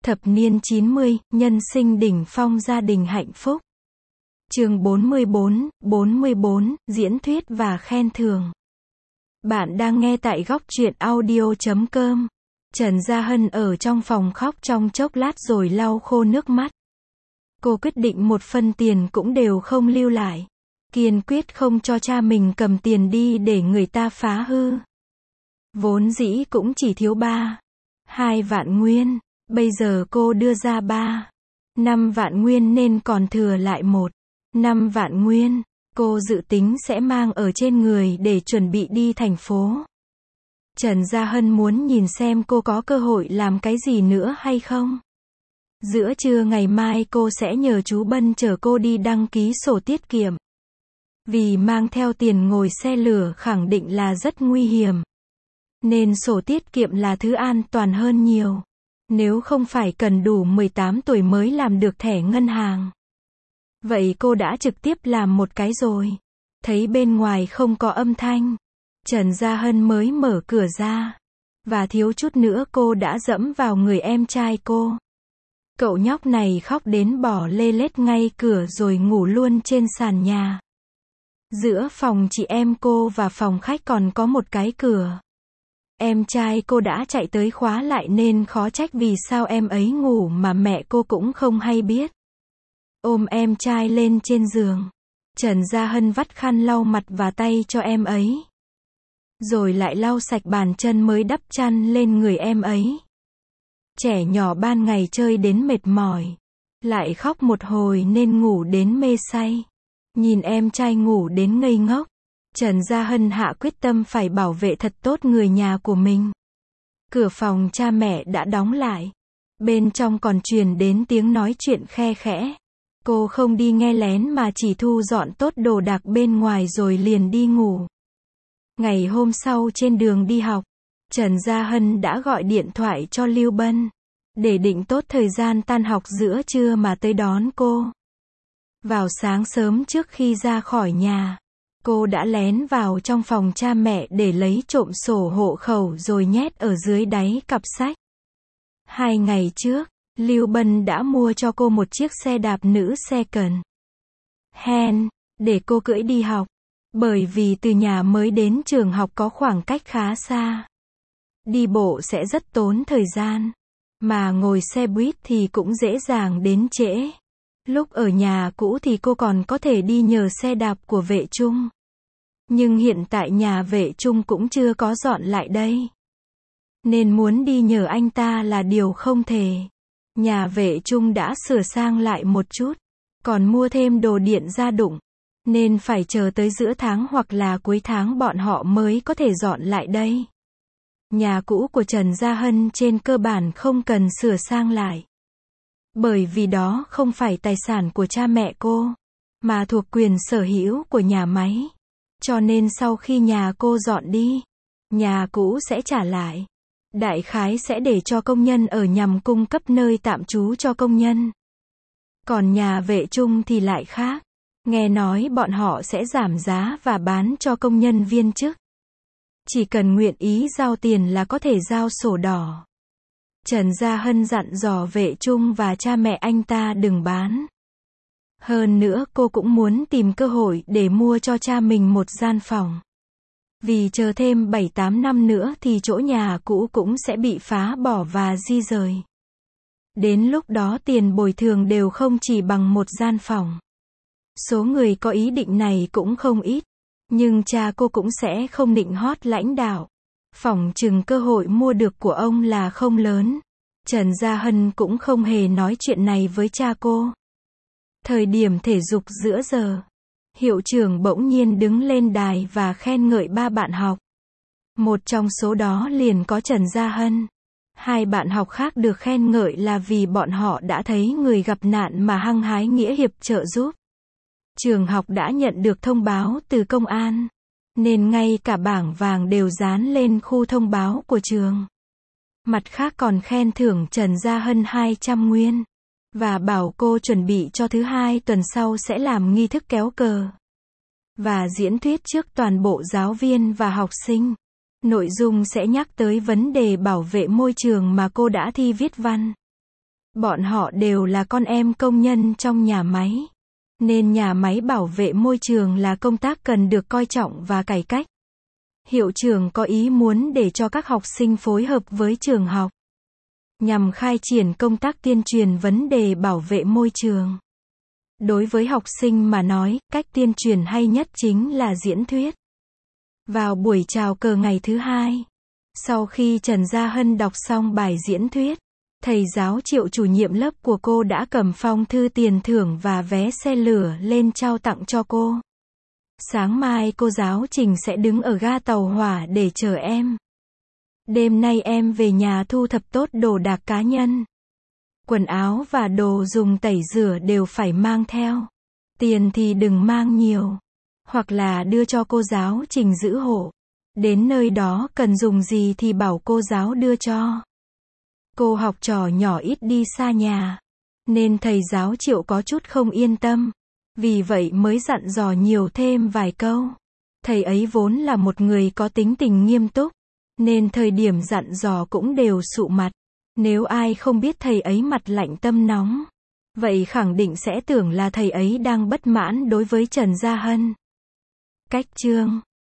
Thập niên 90, nhân sinh đỉnh phong gia đình hạnh phúc. Chương 44, diễn thuyết và khen thưởng. Bạn đang nghe tại góc truyện audio.com. Trần Gia Hân ở trong phòng khóc trong chốc lát rồi lau khô nước mắt. Cô quyết định một phân tiền cũng đều không lưu lại. Kiên quyết không cho cha mình cầm tiền đi để người ta phá hư. Vốn dĩ cũng chỉ thiếu 2 vạn nguyên. Bây giờ cô đưa ra 5 vạn nguyên nên còn thừa lại 5 vạn nguyên. Cô dự tính sẽ mang ở trên người để chuẩn bị đi thành phố. Trần Gia Hân muốn nhìn xem cô có cơ hội làm cái gì nữa hay không. Giữa trưa ngày mai cô sẽ nhờ chú Bân chở cô đi đăng ký sổ tiết kiệm. Vì mang theo tiền ngồi xe lửa khẳng định là rất nguy hiểm. Nên sổ tiết kiệm là thứ an toàn hơn nhiều. Nếu không phải cần đủ 18 tuổi mới làm được thẻ ngân hàng. Vậy cô đã trực tiếp làm một cái rồi. Thấy bên ngoài không có âm thanh. Trần Gia Hân mới mở cửa ra. Và thiếu chút nữa cô đã dẫm vào người em trai cô. Cậu nhóc này khóc đến bỏ lê lết ngay cửa rồi ngủ luôn trên sàn nhà. Giữa phòng chị em cô và phòng khách còn có một cái cửa. Em trai cô đã chạy tới khóa lại nên khó trách vì sao em ấy ngủ mà mẹ cô cũng không hay biết. Ôm em trai lên trên giường. Trần Gia Hân vắt khăn lau mặt và tay cho em ấy. Rồi lại lau sạch bàn chân mới đắp chăn lên người em ấy. Trẻ nhỏ ban ngày chơi đến mệt mỏi. Lại khóc một hồi nên ngủ đến mê say. Nhìn em trai ngủ đến ngây ngốc. Trần Gia Hân hạ quyết tâm phải bảo vệ thật tốt người nhà của mình. Cửa phòng cha mẹ đã đóng lại. Bên trong còn truyền đến tiếng nói chuyện khe khẽ. Cô không đi nghe lén mà chỉ thu dọn tốt đồ đạc bên ngoài rồi liền đi ngủ. Ngày hôm sau trên đường đi học, Trần Gia Hân đã gọi điện thoại cho Lưu Bân. Để định tốt thời gian tan học giữa trưa mà tới đón cô. Vào sáng sớm trước khi ra khỏi nhà. Cô đã lén vào trong phòng cha mẹ để lấy trộm sổ hộ khẩu rồi nhét ở dưới đáy cặp sách. 2 ngày trước, Lưu Bân đã mua cho cô một chiếc xe đạp nữ second hand, để cô cưỡi đi học. Bởi vì từ nhà mới đến trường học có khoảng cách khá xa. Đi bộ sẽ rất tốn thời gian. Mà ngồi xe buýt thì cũng dễ dàng đến trễ. Lúc ở nhà cũ thì cô còn có thể đi nhờ xe đạp của vệ trung. Nhưng hiện tại nhà vệ trung cũng chưa có dọn lại đây. Nên muốn đi nhờ anh ta là điều không thể. Nhà vệ trung đã sửa sang lại một chút. Còn mua thêm đồ điện gia dụng. Nên phải chờ tới giữa tháng hoặc là cuối tháng bọn họ mới có thể dọn lại đây. Nhà cũ của Trần Gia Hân trên cơ bản không cần sửa sang lại. Bởi vì đó không phải tài sản của cha mẹ cô. Mà thuộc quyền sở hữu của nhà máy. Cho nên sau khi nhà cô dọn đi, nhà cũ sẽ trả lại. Đại khái sẽ để cho công nhân ở nhằm cung cấp nơi tạm trú cho công nhân. Còn nhà vệ trung thì lại khác. Nghe nói bọn họ sẽ giảm giá và bán cho công nhân viên chức. Chỉ cần nguyện ý giao tiền là có thể giao sổ đỏ. Trần Gia Hân dặn dò vệ trung và cha mẹ anh ta đừng bán. Hơn nữa cô cũng muốn tìm cơ hội để mua cho cha mình một gian phòng. Vì chờ thêm 7-8 năm nữa thì chỗ nhà cũ cũng sẽ bị phá bỏ và di rời. Đến lúc đó tiền bồi thường đều không chỉ bằng một gian phòng. Số người có ý định này cũng không ít. Nhưng cha cô cũng sẽ không định hót lãnh đạo. Phỏng chừng cơ hội mua được của ông là không lớn. Trần Gia Hân cũng không hề nói chuyện này với cha cô. Thời điểm thể dục giữa giờ, hiệu trưởng bỗng nhiên đứng lên đài và khen ngợi 3 bạn học. Một trong số đó liền có Trần Gia Hân. 2 bạn học khác được khen ngợi là vì bọn họ đã thấy người gặp nạn mà hăng hái nghĩa hiệp trợ giúp. Trường học đã nhận được thông báo từ công an, nên ngay cả bảng vàng đều dán lên khu thông báo của trường. Mặt khác còn khen thưởng Trần Gia Hân 200 nguyên. Và bảo cô chuẩn bị cho thứ 2 tuần sau sẽ làm nghi thức kéo cờ. Và diễn thuyết trước toàn bộ giáo viên và học sinh. Nội dung sẽ nhắc tới vấn đề bảo vệ môi trường mà cô đã thi viết văn. Bọn họ đều là con em công nhân trong nhà máy. Nên nhà máy bảo vệ môi trường là công tác cần được coi trọng và cải cách. Hiệu trưởng có ý muốn để cho các học sinh phối hợp với trường học, nhằm khai triển công tác tuyên truyền vấn đề bảo vệ môi trường. Đối với học sinh mà nói, cách tuyên truyền hay nhất chính là diễn thuyết. Vào buổi chào cờ ngày thứ hai, sau khi Trần Gia Hân đọc xong bài diễn thuyết, thầy giáo Triệu chủ nhiệm lớp của cô đã cầm phong thư tiền thưởng và vé xe lửa lên trao tặng cho cô. Sáng mai cô giáo Trình sẽ đứng ở ga tàu hỏa để chờ em. Đêm nay em về nhà thu thập tốt đồ đạc cá nhân. Quần áo và đồ dùng tẩy rửa đều phải mang theo. Tiền thì đừng mang nhiều. Hoặc là đưa cho cô giáo Trình giữ hộ. Đến nơi đó cần dùng gì thì bảo cô giáo đưa cho. Cô học trò nhỏ ít đi xa nhà, nên thầy giáo Triệu có chút không yên tâm. Vì vậy mới dặn dò nhiều thêm vài câu. Thầy ấy vốn là một người có tính tình nghiêm túc, nên thời điểm dặn dò cũng đều sụ mặt. Nếu ai không biết thầy ấy mặt lạnh tâm nóng, vậy khẳng định sẽ tưởng là thầy ấy đang bất mãn đối với Trần Gia Hân. Cách chương